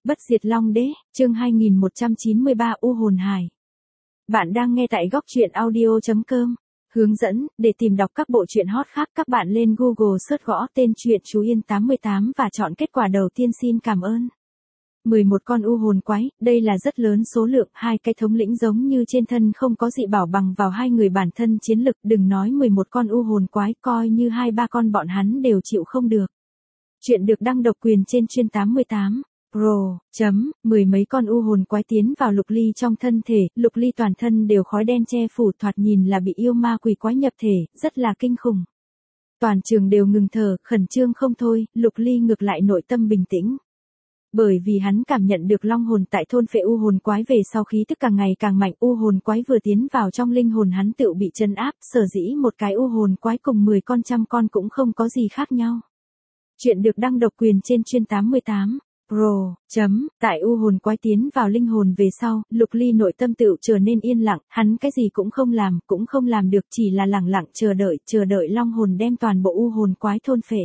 Bất diệt Long Đế, chương 2193 U hồn hải. Bạn đang nghe tại góc truyện audio.com. Hướng dẫn, để tìm đọc các bộ truyện hot khác các bạn lên Google search gõ tên truyện Chú Yên 88 và chọn kết quả đầu tiên. Xin cảm ơn. 11 con u hồn quái, đây là rất lớn số lượng, hai cái thống lĩnh giống như trên thân không có dị bảo bằng vào hai người bản thân chiến lực, đừng nói 11 con u hồn quái, coi như 2-3 con bọn hắn đều chịu không được. Chuyện được đăng độc quyền trên chuyên 88. Pro. Mười mấy con u hồn quái tiến vào Lục Ly trong thân thể, Lục Ly toàn thân đều khói đen che phủ, thoạt nhìn là bị yêu ma quỷ quái nhập thể, rất là kinh khủng. Toàn trường đều ngừng thở, khẩn trương không thôi, Lục Ly ngược lại nội tâm bình tĩnh. Bởi vì hắn cảm nhận được long hồn tại thôn phệ u hồn quái về sau khí tức càng ngày càng mạnh, u hồn quái vừa tiến vào trong linh hồn hắn tựu bị trấn áp, sở dĩ một cái u hồn quái cùng 10 con trăm con cũng không có gì khác nhau. Chuyện được đăng độc quyền trên chuyên 88. Pro. Tại u hồn quái tiến vào linh hồn về sau, Lục Ly nội tâm tựu trở nên yên lặng, hắn cái gì cũng không làm được, chỉ là lẳng lặng chờ đợi long hồn đem toàn bộ u hồn quái thôn phệ.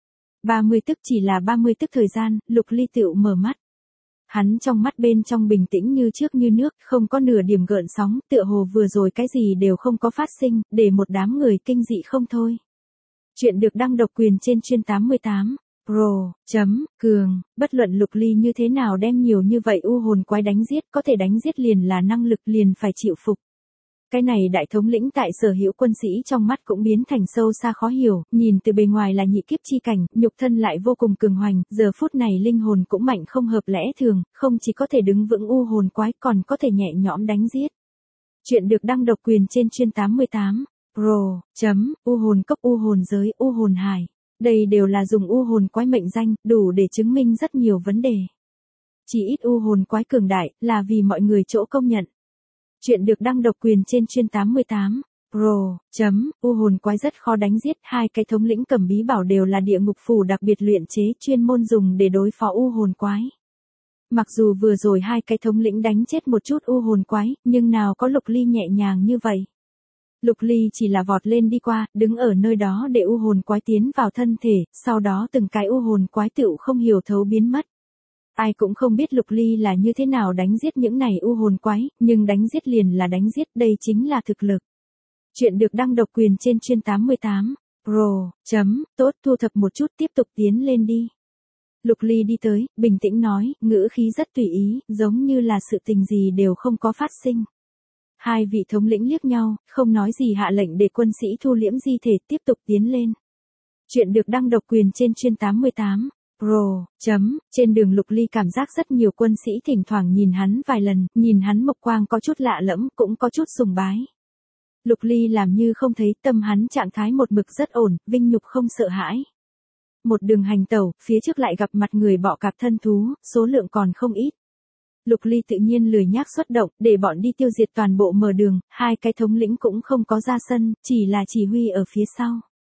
30 tức, chỉ là 30 tức thời gian, Lục Ly tựu mở mắt. Hắn trong mắt bên trong bình tĩnh như trước như nước, không có nửa điểm gợn sóng, tựa hồ vừa rồi cái gì đều không có phát sinh, để một đám người kinh dị không thôi. Chuyện được đăng độc quyền trên chuyên 88. Pro. Cường, bất luận Lục Ly như thế nào đem nhiều như vậy u hồn quái đánh giết, có thể đánh giết liền là năng lực, liền phải chịu phục. Cái này đại thống lĩnh tại sở hữu quân sĩ trong mắt cũng biến thành sâu xa khó hiểu, nhìn từ bề ngoài là nhị kiếp chi cảnh, nhục thân lại vô cùng cường hoành, giờ phút này linh hồn cũng mạnh không hợp lẽ thường, không chỉ có thể đứng vững u hồn quái còn có thể nhẹ nhõm đánh giết. Chuyện được đăng độc quyền trên chuyên 88. Pro. U hồn cốc, u hồn giới, u hồn hải. Đây đều là dùng u hồn quái mệnh danh, đủ để chứng minh rất nhiều vấn đề. Chỉ ít u hồn quái cường đại, là vì mọi người chỗ công nhận. Chuyện được đăng độc quyền trên chuyên 88. Pro. U hồn quái rất khó đánh giết, hai cái thống lĩnh cầm bí bảo đều là địa ngục phù đặc biệt luyện chế chuyên môn dùng để đối phó u hồn quái. Mặc dù vừa rồi hai cái thống lĩnh đánh chết một chút u hồn quái, nhưng nào có Lục Ly nhẹ nhàng như vậy. Lục Ly chỉ là vọt lên đi qua, đứng ở nơi đó để u hồn quái tiến vào thân thể, sau đó từng cái u hồn quái tựu không hiểu thấu biến mất. Ai cũng không biết Lục Ly là như thế nào đánh giết những này u hồn quái, nhưng đánh giết liền là đánh giết, đây chính là thực lực. Chuyện được đăng độc quyền trên chuyên 88. Pro. Tốt, thu thập một chút, tiếp tục tiến lên đi. Lục Ly đi tới, bình tĩnh nói, ngữ khí rất tùy ý, giống như là sự tình gì đều không có phát sinh. Hai vị thống lĩnh liếc nhau, không nói gì hạ lệnh để quân sĩ thu liễm di thể, tiếp tục tiến lên. Chuyện được đăng độc quyền trên chuyên 88. Pro. Trên đường Lục Ly cảm giác rất nhiều quân sĩ thỉnh thoảng nhìn hắn vài lần, nhìn hắn mộc quang có chút lạ lẫm, cũng có chút sùng bái. Lục Ly làm như không thấy, tâm hắn trạng thái một mực rất ổn, vinh nhục không sợ hãi. Một đường hành tẩu, phía trước lại gặp mặt người bọ cạp thân thú, số lượng còn không ít. Lục Ly tự nhiên lười nhác xuất động, để bọn đi tiêu diệt toàn bộ mở đường, hai cái thống lĩnh cũng không có ra sân, chỉ là chỉ huy ở phía sau.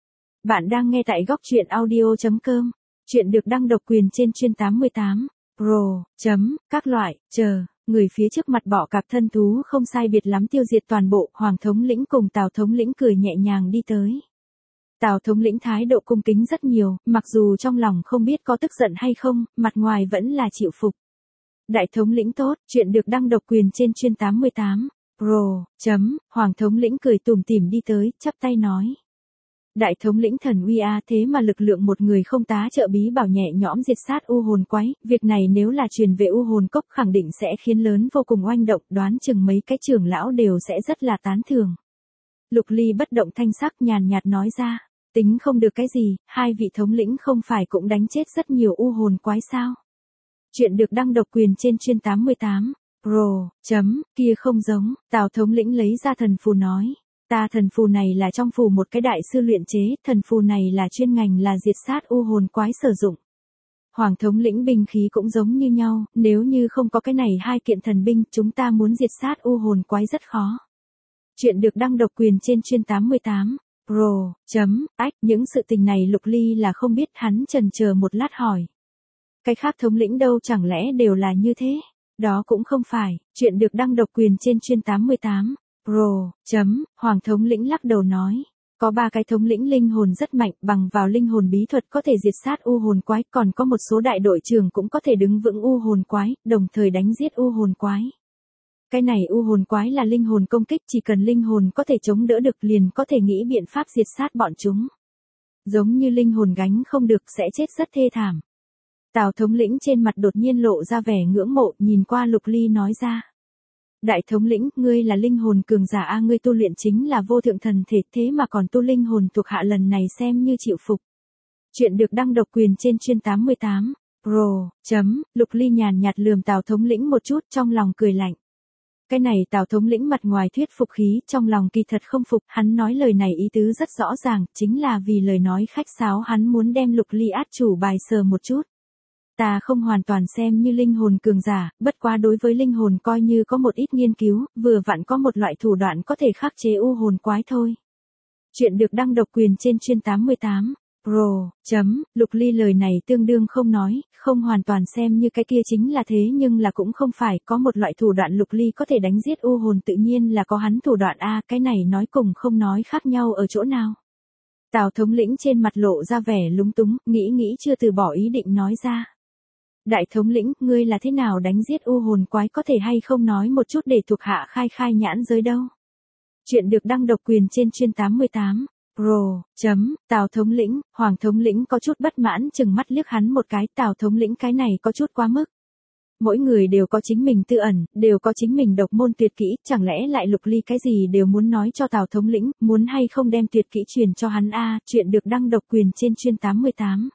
Bạn đang nghe tại góc truyện audio.com. Chuyện được đăng độc quyền trên chuyên 88. Pro. Các loại, người phía trước mặt bọ cạp thân thú không sai biệt lắm tiêu diệt toàn bộ, Hoàng thống lĩnh cùng Tào thống lĩnh cười nhẹ nhàng đi tới. Tào thống lĩnh thái độ cung kính rất nhiều, mặc dù trong lòng không biết có tức giận hay không, mặt ngoài vẫn là chịu phục. Đại thống lĩnh tốt, chuyện được đăng độc quyền trên chuyên 88. Pro. Hoàng thống lĩnh cười tủm tỉm đi tới, chắp tay nói. Đại thống lĩnh thần uy a, thế mà lực lượng một người không tá trợ bí bảo nhẹ nhõm diệt sát u hồn quái, việc này nếu là truyền về u hồn cốc khẳng định sẽ khiến lớn vô cùng oanh động, đoán chừng mấy cái trưởng lão đều sẽ rất là tán thưởng. Lục Ly bất động thanh sắc nhàn nhạt nói ra, tính không được cái gì, hai vị thống lĩnh không phải cũng đánh chết rất nhiều u hồn quái sao? Chuyện được đăng độc quyền trên chuyên 88. Pro. Kia không giống, Tào thống lĩnh lấy ra thần phù nói. Ta thần phù này là trong phù một cái đại sư luyện chế, thần phù này là chuyên ngành là diệt sát u hồn quái sử dụng. Hoàng thống lĩnh binh khí cũng giống như nhau, nếu như không có cái này hai kiện thần binh, chúng ta muốn diệt sát u hồn quái rất khó. Chuyện được đăng độc quyền trên chuyên 88. Pro. Những sự tình này Lục Ly là không biết, hắn chần chờ một lát hỏi. Cái khác thống lĩnh đâu chẳng lẽ đều là như thế? Đó cũng không phải, chuyện được đăng độc quyền trên chuyên 88. Pro. Hoàng thống lĩnh lắc đầu nói. Có 3 cái thống lĩnh linh hồn rất mạnh, bằng vào linh hồn bí thuật có thể diệt sát u hồn quái, còn có một số đại đội trưởng cũng có thể đứng vững u hồn quái, đồng thời đánh giết u hồn quái. Cái này u hồn quái là linh hồn công kích, chỉ cần linh hồn có thể chống đỡ được liền có thể nghĩ biện pháp diệt sát bọn chúng. Giống như linh hồn gánh không được sẽ chết rất thê thảm. Tào thống lĩnh trên mặt đột nhiên lộ ra vẻ ngưỡng mộ, nhìn qua Lục Ly nói ra. Đại thống lĩnh, ngươi là linh hồn cường giả a, ngươi tu luyện chính là vô thượng thần thể, thế mà còn tu linh hồn thuộc hạ, lần này xem như chịu phục. Chuyện được đăng độc quyền trên chuyên 88. Pro. Lục Ly nhàn nhạt lườm Tào thống lĩnh một chút, trong lòng cười lạnh. Cái này Tào thống lĩnh mặt ngoài thuyết phục khí, trong lòng kỳ thật không phục, hắn nói lời này ý tứ rất rõ ràng, chính là vì lời nói khách sáo hắn muốn đem Lục Ly át chủ bài sờ một chút. Ta không hoàn toàn xem như linh hồn cường giả, bất quá đối với linh hồn coi như có một ít nghiên cứu, vừa vặn có một loại thủ đoạn có thể khắc chế u hồn quái thôi. Chuyện được đăng độc quyền trên chuyên 88. Pro. Lục Ly lời này tương đương không nói, không hoàn toàn xem như cái kia chính là thế, nhưng là cũng không phải, có một loại thủ đoạn Lục Ly có thể đánh giết u hồn, tự nhiên là có hắn thủ đoạn a, cái này nói cùng không nói khác nhau ở chỗ nào. Tào thống lĩnh trên mặt lộ ra vẻ lúng túng, nghĩ chưa từ bỏ ý định nói ra. Đại thống lĩnh, ngươi là thế nào đánh giết u hồn quái, có thể hay không nói một chút để thuộc hạ khai nhãn giới đâu. Chuyện được đăng độc quyền trên chuyên 88. Pro. Tào thống lĩnh, Hoàng thống lĩnh có chút bất mãn chừng mắt liếc hắn một cái, Tào thống lĩnh cái này có chút quá mức. Mỗi người đều có chính mình tư ẩn, đều có chính mình độc môn tuyệt kỹ, chẳng lẽ lại Lục Ly cái gì đều muốn nói cho Tào thống lĩnh, muốn hay không đem tuyệt kỹ truyền cho hắn a. Chuyện được đăng độc quyền trên chuyên 88.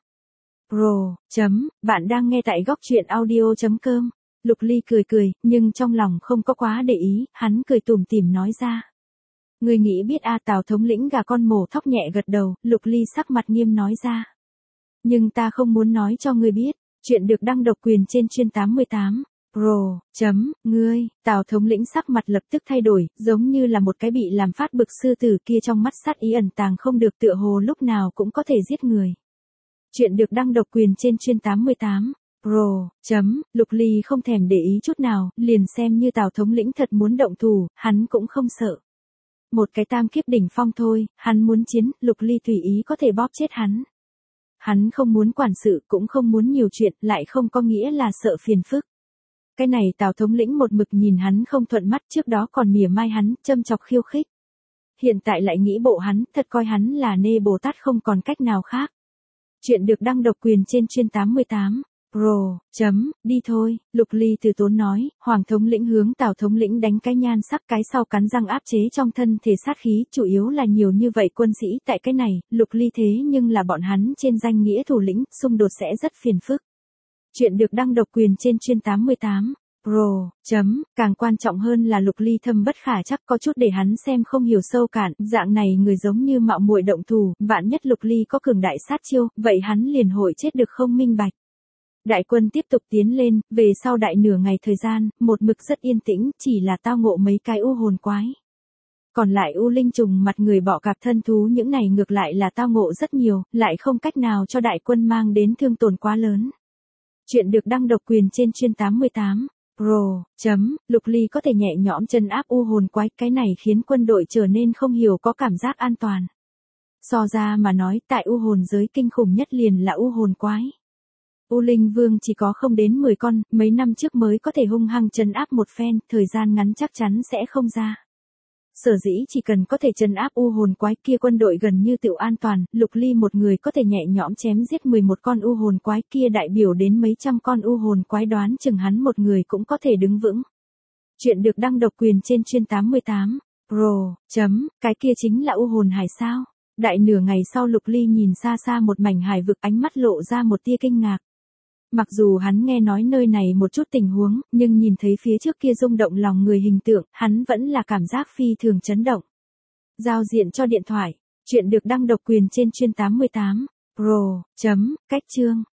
Pro. Bạn đang nghe tại góc truyện audio.com. Lục Ly cười, nhưng trong lòng không có quá để ý, hắn cười tủm tỉm nói ra. Ngươi nghĩ biết a, Tào thống lĩnh gà con mổ thóc nhẹ gật đầu, Lục Ly sắc mặt nghiêm nói ra. Nhưng ta không muốn nói cho ngươi biết. Chuyện được đăng độc quyền trên chuyên 88. Pro. Ngươi, Tào thống lĩnh sắc mặt lập tức thay đổi, giống như là một cái bị làm phát bực sư tử kia, trong mắt sát ý ẩn tàng không được, tựa hồ lúc nào cũng có thể giết người. Chuyện được đăng độc quyền trên chuyên 88. Pro. Lục Ly không thèm để ý chút nào, liền xem như Tào thống lĩnh thật muốn động thủ, hắn cũng không sợ. Một cái tam kiếp đỉnh phong thôi, hắn muốn chiến, Lục Ly tùy ý có thể bóp chết hắn. Hắn không muốn quản sự, cũng không muốn nhiều chuyện, lại không có nghĩa là sợ phiền phức. Cái này Tào thống lĩnh một mực nhìn hắn không thuận mắt, trước đó còn mỉa mai hắn, châm chọc khiêu khích. Hiện tại lại nghĩ bộ hắn, thật coi hắn là nê Bồ Tát không còn cách nào khác. Chuyện được đăng độc quyền trên chuyên 88. Pro. Đi thôi, Lục Ly từ tốn nói, Hoàng thống lĩnh hướng Tào thống lĩnh đánh cái nhan sắc, cái sau cắn răng áp chế trong thân thể sát khí, chủ yếu là nhiều như vậy quân sĩ tại cái này, Lục Ly thế nhưng là bọn hắn trên danh nghĩa thủ lĩnh, xung đột sẽ rất phiền phức. Chuyện được đăng độc quyền trên chuyên 88. Pro. Càng quan trọng hơn là Lục Ly thâm bất khả chắc, có chút để hắn xem không hiểu sâu cạn, dạng này người giống như mạo muội động thủ, vạn nhất Lục Ly có cường đại sát chiêu, vậy hắn liền hội chết được không minh bạch. Đại quân tiếp tục tiến lên, về sau đại nửa ngày thời gian, một mực rất yên tĩnh, chỉ là tao ngộ mấy cái u hồn quái. Còn lại u linh trùng mặt người bọ cạp thân thú những này ngược lại là tao ngộ rất nhiều, lại không cách nào cho đại quân mang đến thương tổn quá lớn. Chuyện được đăng độc quyền trên chuyên 88. Pro. Lục Ly có thể nhẹ nhõm chân áp u hồn quái, cái này khiến quân đội trở nên không hiểu có cảm giác an toàn. So ra mà nói, tại u hồn giới kinh khủng nhất liền là u hồn quái. U Linh Vương chỉ có không đến 10 con, mấy năm trước mới có thể hung hăng trấn áp một phen, thời gian ngắn chắc chắn sẽ không ra. Sở dĩ chỉ cần có thể trấn áp u hồn quái kia, quân đội gần như tựu an toàn, Lục Ly một người có thể nhẹ nhõm chém giết 11 con u hồn quái kia, đại biểu đến mấy trăm con u hồn quái, đoán chừng hắn một người cũng có thể đứng vững. Chuyện được đăng độc quyền trên chuyên 88. Pro. Cái kia chính là u hồn hải sao? Đại nửa ngày sau Lục Ly nhìn xa xa một mảnh hải vực, ánh mắt lộ ra một tia kinh ngạc. Mặc dù hắn nghe nói nơi này một chút tình huống, nhưng nhìn thấy phía trước kia rung động lòng người hình tượng, hắn vẫn là cảm giác phi thường chấn động. Giao diện cho điện thoại. Chuyện được đăng độc quyền trên chuyên 88. Pro. Cách chương.